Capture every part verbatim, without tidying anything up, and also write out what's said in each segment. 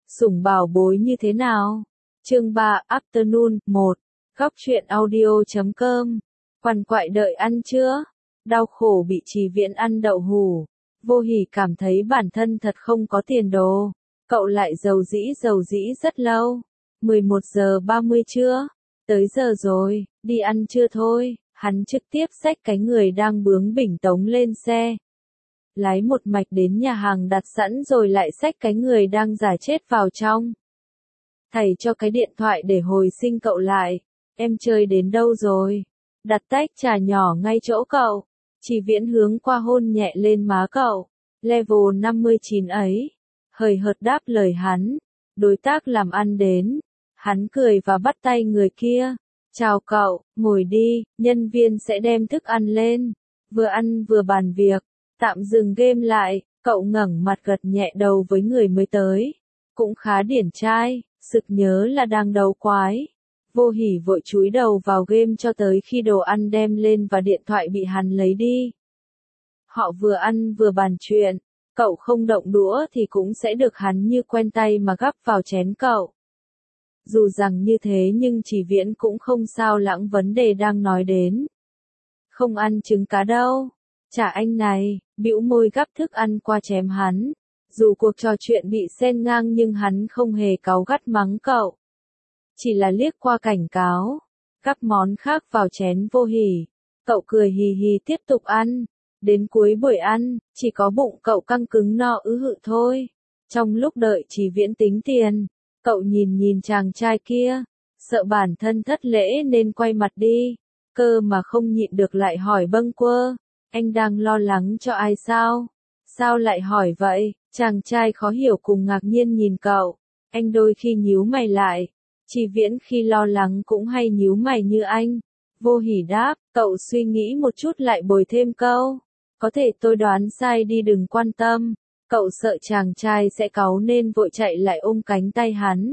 Sủng bảo bối như thế nào? Chương ba Afternoon, một. Góc truyện audio chấm com. Quằn quại đợi ăn chưa? Đau khổ bị Trì Viễn ăn đậu hủ. Vô Hỉ cảm thấy bản thân thật không có tiền đồ. Cậu lại dầu dĩ dầu dĩ rất lâu. mười một giờ ba mươi trưa. Tới giờ rồi, đi ăn trưa thôi. Hắn trực tiếp xách cái người đang bướng bỉnh tống lên xe. Lái một mạch đến nhà hàng đặt sẵn rồi lại xách cái người đang giả chết vào trong. Thầy cho cái điện thoại để hồi sinh cậu lại. Em chơi đến đâu rồi? Đặt tách trà nhỏ ngay chỗ cậu. Trì Viễn hướng qua hôn nhẹ lên má cậu. Level năm mươi chín ấy. Hời hợt đáp lời hắn. Đối tác làm ăn đến. Hắn cười và bắt tay người kia. Chào cậu, ngồi đi, nhân viên sẽ đem thức ăn lên. Vừa ăn vừa bàn việc. Tạm dừng game lại, cậu ngẩng mặt gật nhẹ đầu với người mới tới. Cũng khá điển trai, sực nhớ là đang đấu quái. Vô Hỉ vội chúi đầu vào game cho tới khi đồ ăn đem lên và điện thoại bị hắn lấy đi. Họ vừa ăn vừa bàn chuyện, cậu không động đũa thì cũng sẽ được hắn như quen tay mà gắp vào chén cậu. Dù rằng như thế nhưng Trì Viễn cũng không sao lãng vấn đề đang nói đến. Không ăn trứng cá đâu. Chả anh này, bĩu môi gắp thức ăn qua chém hắn. Dù cuộc trò chuyện bị xen ngang nhưng hắn không hề cáu gắt mắng cậu. Chỉ là liếc qua cảnh cáo. Gắp món khác vào chén Vô Hỉ. Cậu cười hì hì tiếp tục ăn. Đến cuối buổi ăn, chỉ có bụng cậu căng cứng no ứ hự thôi. Trong lúc đợi Trì Viễn tính tiền, cậu nhìn nhìn chàng trai kia. Sợ bản thân thất lễ nên quay mặt đi. Cơ mà không nhịn được lại hỏi bâng quơ. Anh đang lo lắng cho ai sao? Sao lại hỏi vậy? Chàng trai khó hiểu cùng ngạc nhiên nhìn cậu. Anh đôi khi nhíu mày lại. Trì Viễn khi lo lắng cũng hay nhíu mày như anh. Vô Hỉ đáp, cậu suy nghĩ một chút lại bồi thêm câu. Có thể tôi đoán sai đi đừng quan tâm. Cậu sợ chàng trai sẽ cáu nên vội chạy lại ôm cánh tay hắn.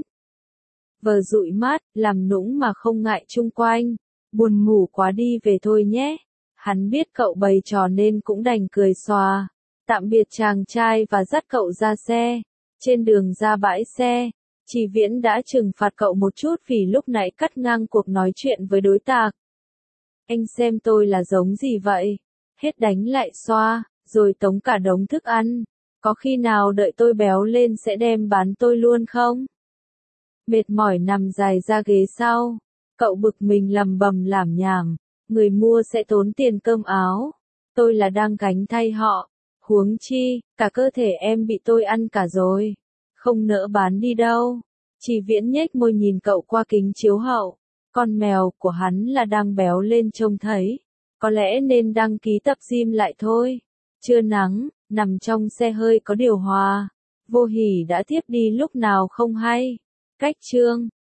Vờ dụi mắt, làm nũng mà không ngại chung quanh. Buồn ngủ quá đi về thôi nhé. Hắn biết cậu bày trò nên cũng đành cười xòa. Tạm biệt chàng trai và dắt cậu ra xe. Trên đường ra bãi xe, Trì Viễn đã trừng phạt cậu một chút vì lúc nãy cắt ngang cuộc nói chuyện với đối tác. Anh xem tôi là giống gì vậy? Hết đánh lại xoa, rồi tống cả đống thức ăn. Có khi nào đợi tôi béo lên sẽ đem bán tôi luôn không? Mệt mỏi nằm dài ra ghế sau. Cậu bực mình lầm bầm lảm nhảm. Người mua sẽ tốn tiền cơm áo. Tôi là đang gánh thay họ. Huống chi, cả cơ thể em bị tôi ăn cả rồi. Không nỡ bán đi đâu. Trì Viễn nhếch môi nhìn cậu qua kính chiếu hậu. Con mèo của hắn là đang béo lên trông thấy. Có lẽ nên đăng ký tập gym lại thôi. Trưa nắng, nằm trong xe hơi có điều hòa. Vô Hỉ đã thiếp đi lúc nào không hay. Cách chương